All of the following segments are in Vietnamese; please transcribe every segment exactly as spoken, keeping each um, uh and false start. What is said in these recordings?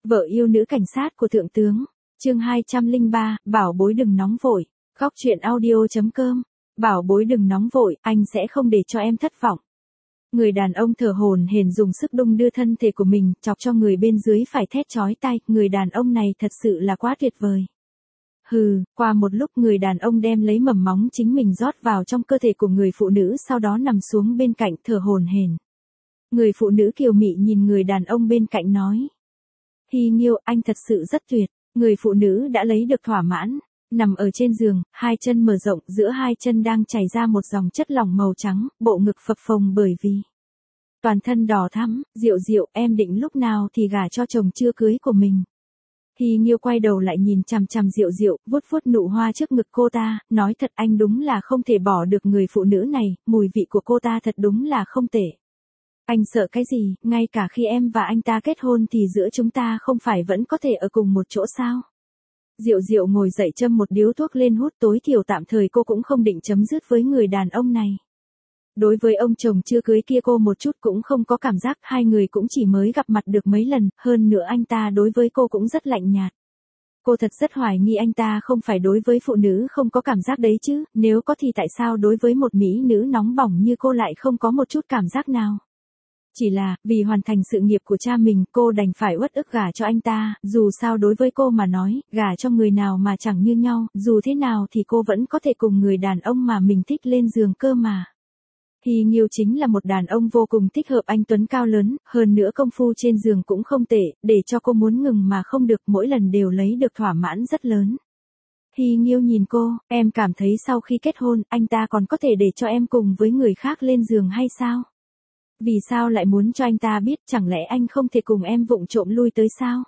Vợ yêu nữ cảnh sát của thượng tướng. Chương hai trăm lẻ ba, bảo bối đừng nóng vội. Góc truyện audio chấm com. Bảo bối đừng nóng vội, anh sẽ không để cho em thất vọng. Người đàn ông thở hổn hển dùng sức đung đưa thân thể của mình, chọc cho người bên dưới phải thét chói tai, người đàn ông này thật sự là quá tuyệt vời. Hừ, qua một lúc người đàn ông đem lấy mầm móng chính mình rót vào trong cơ thể của người phụ nữ, sau đó nằm xuống bên cạnh thở hổn hển. Người phụ nữ kiều mị nhìn người đàn ông bên cạnh nói: Hy Nghiêu, anh thật sự rất tuyệt. Người phụ nữ đã lấy được thỏa mãn, nằm ở trên giường, hai chân mở rộng, giữa hai chân đang chảy ra một dòng chất lỏng màu trắng, bộ ngực phập phồng bởi vì toàn thân đỏ thắm. Diệu Diệu, em định lúc nào thì gả cho chồng chưa cưới của mình? Hy Nghiêu quay đầu lại nhìn chằm chằm Diệu Diệu, vuốt vuốt nụ hoa trước ngực cô ta, nói thật anh đúng là không thể bỏ được người phụ nữ này, mùi vị của cô ta thật đúng là không tệ. Anh sợ cái gì, ngay cả khi em và anh ta kết hôn thì giữa chúng ta không phải vẫn có thể ở cùng một chỗ sao? Diệu Diệu ngồi dậy châm một điếu thuốc lên hút, tối thiểu tạm thời cô cũng không định chấm dứt với người đàn ông này. Đối với ông chồng chưa cưới kia cô một chút cũng không có cảm giác, hai người cũng chỉ mới gặp mặt được mấy lần, hơn nữa anh ta đối với cô cũng rất lạnh nhạt. Cô thật rất hoài nghi anh ta không phải đối với phụ nữ không có cảm giác đấy chứ, nếu có thì tại sao đối với một mỹ nữ nóng bỏng như cô lại không có một chút cảm giác nào? Chỉ là, vì hoàn thành sự nghiệp của cha mình, cô đành phải uất ức gả cho anh ta, dù sao đối với cô mà nói, gả cho người nào mà chẳng như nhau, dù thế nào thì cô vẫn có thể cùng người đàn ông mà mình thích lên giường cơ mà. Hy Nghiêu chính là một đàn ông vô cùng thích hợp, anh tuấn cao lớn, hơn nữa công phu trên giường cũng không tệ, để cho cô muốn ngừng mà không được, mỗi lần đều lấy được thỏa mãn rất lớn. Hy Nghiêu nhìn cô, em cảm thấy sau khi kết hôn, anh ta còn có thể để cho em cùng với người khác lên giường hay sao? Vì sao lại muốn cho anh ta biết, chẳng lẽ anh không thể cùng em vụng trộm lui tới sao?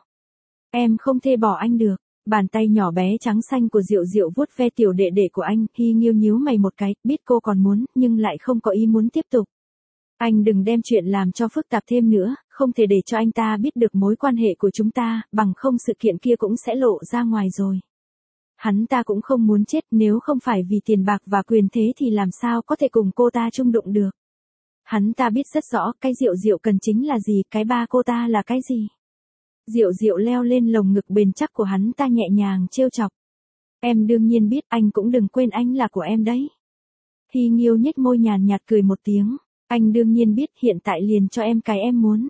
Em không thể bỏ anh được. Bàn tay nhỏ bé trắng xanh của Diệu Diệu vuốt ve tiểu đệ đệ của anh, Hy Nghiêu nhíu mày một cái, biết cô còn muốn, nhưng lại không có ý muốn tiếp tục. Anh đừng đem chuyện làm cho phức tạp thêm nữa, không thể để cho anh ta biết được mối quan hệ của chúng ta, bằng không sự kiện kia cũng sẽ lộ ra ngoài rồi. Hắn ta cũng không muốn chết, nếu không phải vì tiền bạc và quyền thế thì làm sao có thể cùng cô ta chung đụng được. Hắn ta biết rất rõ, cái Diệu Diệu cần chính là gì, cái ba cô ta là cái gì. Diệu Diệu leo lên lồng ngực bền chắc của hắn ta nhẹ nhàng trêu chọc. Em đương nhiên biết, anh cũng đừng quên anh là của em đấy. Hy Nghiêu nhếch môi nhàn nhạt cười một tiếng. Anh đương nhiên biết, hiện tại liền cho em cái em muốn.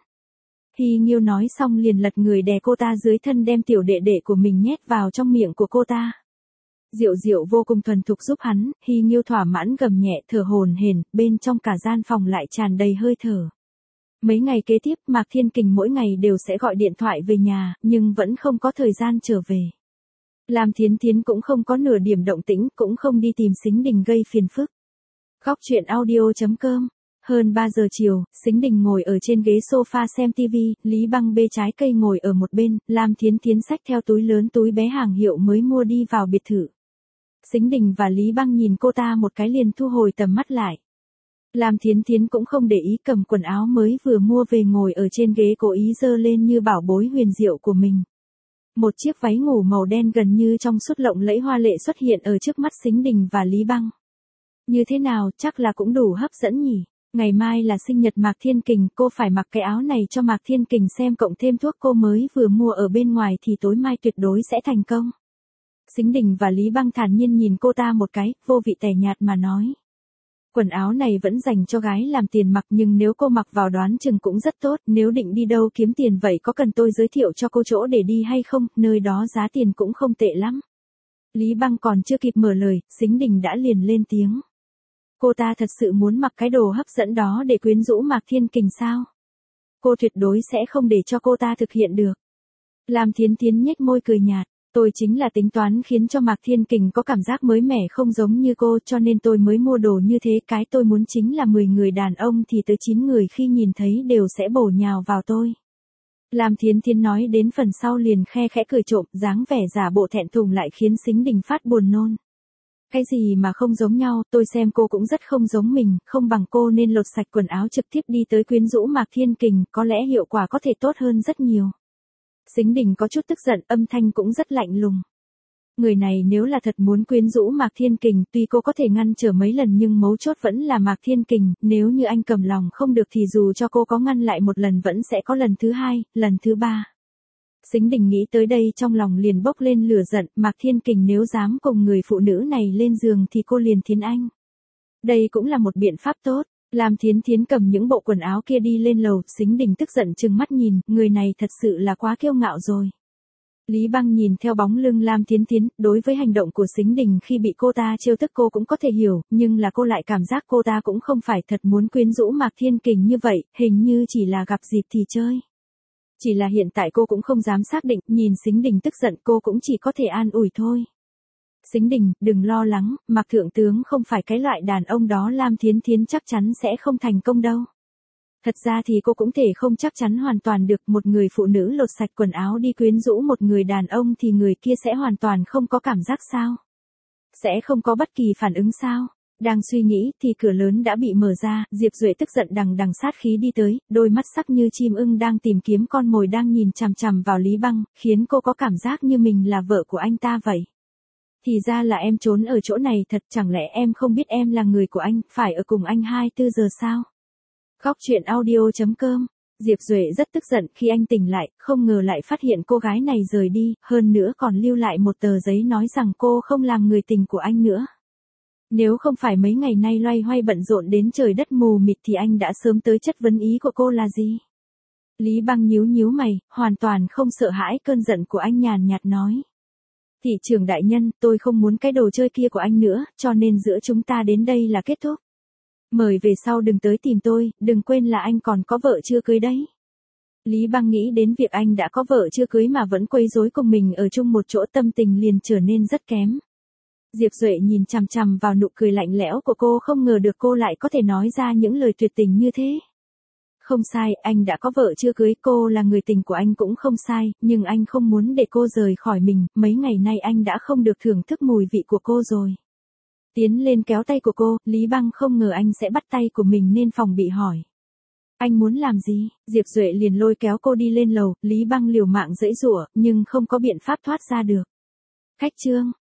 Hy Nghiêu nói xong liền lật người đè cô ta dưới thân, đem tiểu đệ đệ của mình nhét vào trong miệng của cô ta. Diệu Diệu vô cùng thuần thục giúp hắn, Hy Nghiêu thỏa mãn gầm nhẹ thở hổn hển, bên trong cả gian phòng lại tràn đầy hơi thở. Mấy ngày kế tiếp, Mạc Thiên Kình mỗi ngày đều sẽ gọi điện thoại về nhà, nhưng vẫn không có thời gian trở về. Lam Thiến Thiến cũng không có nửa điểm động tĩnh, cũng không đi tìm Sính Đình gây phiền phức. Góc truyện audio chấm com. Hơn ba giờ chiều, Sính Đình ngồi ở trên ghế sofa xem tivi, Lý Băng bê trái cây ngồi ở một bên, Lam Thiến Thiến xách theo túi lớn túi bé hàng hiệu mới mua đi vào biệt thự. Sính Đình và Lý Băng nhìn cô ta một cái liền thu hồi tầm mắt lại. Lam Thiến Thiến cũng không để ý, cầm quần áo mới vừa mua về ngồi ở trên ghế cố ý dơ lên như bảo bối huyền diệu của mình. Một chiếc váy ngủ màu đen gần như trong suốt lộng lẫy hoa lệ xuất hiện ở trước mắt Sính Đình và Lý Băng. Như thế nào, chắc là cũng đủ hấp dẫn nhỉ. Ngày mai là sinh nhật Mạc Thiên Kình, cô phải mặc cái áo này cho Mạc Thiên Kình xem, cộng thêm thuốc cô mới vừa mua ở bên ngoài thì tối mai tuyệt đối sẽ thành công. Sính Đình và Lý Băng thản nhiên nhìn cô ta một cái, vô vị tẻ nhạt mà nói. Quần áo này vẫn dành cho gái làm tiền mặc, nhưng nếu cô mặc vào đoán chừng cũng rất tốt, nếu định đi đâu kiếm tiền vậy có cần tôi giới thiệu cho cô chỗ để đi hay không, nơi đó giá tiền cũng không tệ lắm. Lý Băng còn chưa kịp mở lời, Sính Đình đã liền lên tiếng. Cô ta thật sự muốn mặc cái đồ hấp dẫn đó để quyến rũ Mạc Thiên Kình sao? Cô tuyệt đối sẽ không để cho cô ta thực hiện được. Lam Thiến Thiến nhếch môi cười nhạt. Tôi chính là tính toán khiến cho Mạc Thiên Kình có cảm giác mới mẻ không giống như cô, cho nên tôi mới mua đồ như thế, cái tôi muốn chính là mười người đàn ông thì tới chín người khi nhìn thấy đều sẽ bổ nhào vào tôi. Lam Thiến Thiến nói đến phần sau liền khe khẽ cười trộm, dáng vẻ giả bộ thẹn thùng lại khiến Sính Đình phát buồn nôn. Cái gì mà không giống nhau, tôi xem cô cũng rất không giống mình, không bằng cô nên lột sạch quần áo trực tiếp đi tới quyến rũ Mạc Thiên Kình, có lẽ hiệu quả có thể tốt hơn rất nhiều. Sính Đình có chút tức giận, âm thanh cũng rất lạnh lùng. Người này nếu là thật muốn quyến rũ Mạc Thiên Kình, tuy cô có thể ngăn trở mấy lần nhưng mấu chốt vẫn là Mạc Thiên Kình, nếu như anh cầm lòng không được thì dù cho cô có ngăn lại một lần vẫn sẽ có lần thứ hai, lần thứ ba. Sính Đình nghĩ tới đây trong lòng liền bốc lên lửa giận, Mạc Thiên Kình nếu dám cùng người phụ nữ này lên giường thì cô liền thiến anh. Đây cũng là một biện pháp tốt. Lam Thiến Thiến cầm những bộ quần áo kia đi lên lầu, Sính Đình tức giận trừng mắt nhìn, người này thật sự là quá kiêu ngạo rồi. Lý Băng nhìn theo bóng lưng Lam Thiến Thiến, đối với hành động của Sính Đình khi bị cô ta trêu tức cô cũng có thể hiểu, nhưng là cô lại cảm giác cô ta cũng không phải thật muốn quyến rũ Mạc Thiên Kình như vậy, hình như chỉ là gặp dịp thì chơi. Chỉ là hiện tại cô cũng không dám xác định, nhìn Sính Đình tức giận cô cũng chỉ có thể an ủi thôi. Sính Đình, đừng lo lắng, Mạc Thượng Tướng không phải cái loại đàn ông đó, Lam Thiến Thiến chắc chắn sẽ không thành công đâu. Thật ra thì cô cũng thể không chắc chắn hoàn toàn được, một người phụ nữ lột sạch quần áo đi quyến rũ một người đàn ông thì người kia sẽ hoàn toàn không có cảm giác sao? Sẽ không có bất kỳ phản ứng sao? Đang suy nghĩ thì cửa lớn đã bị mở ra, Diệp Duệ tức giận đằng đằng sát khí đi tới, đôi mắt sắc như chim ưng đang tìm kiếm con mồi đang nhìn chằm chằm vào Lý Băng, khiến cô có cảm giác như mình là vợ của anh ta vậy. Thì ra là em trốn ở chỗ này thật, chẳng lẽ em không biết em là người của anh, phải ở cùng anh hai mươi bốn giờ sao? Góc truyện audio chấm com. Diệp Duệ rất tức giận khi anh tỉnh lại, không ngờ lại phát hiện cô gái này rời đi, hơn nữa còn lưu lại một tờ giấy nói rằng cô không làm người tình của anh nữa. Nếu không phải mấy ngày nay loay hoay bận rộn đến trời đất mù mịt thì anh đã sớm tới chất vấn ý của cô là gì. Lý Băng nhíu nhíu mày, hoàn toàn không sợ hãi cơn giận của anh, nhàn nhạt nói. Thị trưởng đại nhân, tôi không muốn cái đồ chơi kia của anh nữa, cho nên giữa chúng ta đến đây là kết thúc. Mời về sau đừng tới tìm tôi, đừng quên là anh còn có vợ chưa cưới đấy. Lý Băng nghĩ đến việc anh đã có vợ chưa cưới mà vẫn quấy rối cùng mình ở chung một chỗ, tâm tình liền trở nên rất kém. Diệp Duệ nhìn chằm chằm vào nụ cười lạnh lẽo của cô, không ngờ được cô lại có thể nói ra những lời tuyệt tình như thế. Không sai, anh đã có vợ chưa cưới, cô là người tình của anh cũng không sai, nhưng anh không muốn để cô rời khỏi mình, mấy ngày nay anh đã không được thưởng thức mùi vị của cô rồi. Tiến lên kéo tay của cô, Lý Băng không ngờ anh sẽ bắt tay của mình nên phòng bị hỏi. Anh muốn làm gì? Diệp Duệ liền lôi kéo cô đi lên lầu, Lý Băng liều mạng giãy giụa, nhưng không có biện pháp thoát ra được. Khách trương,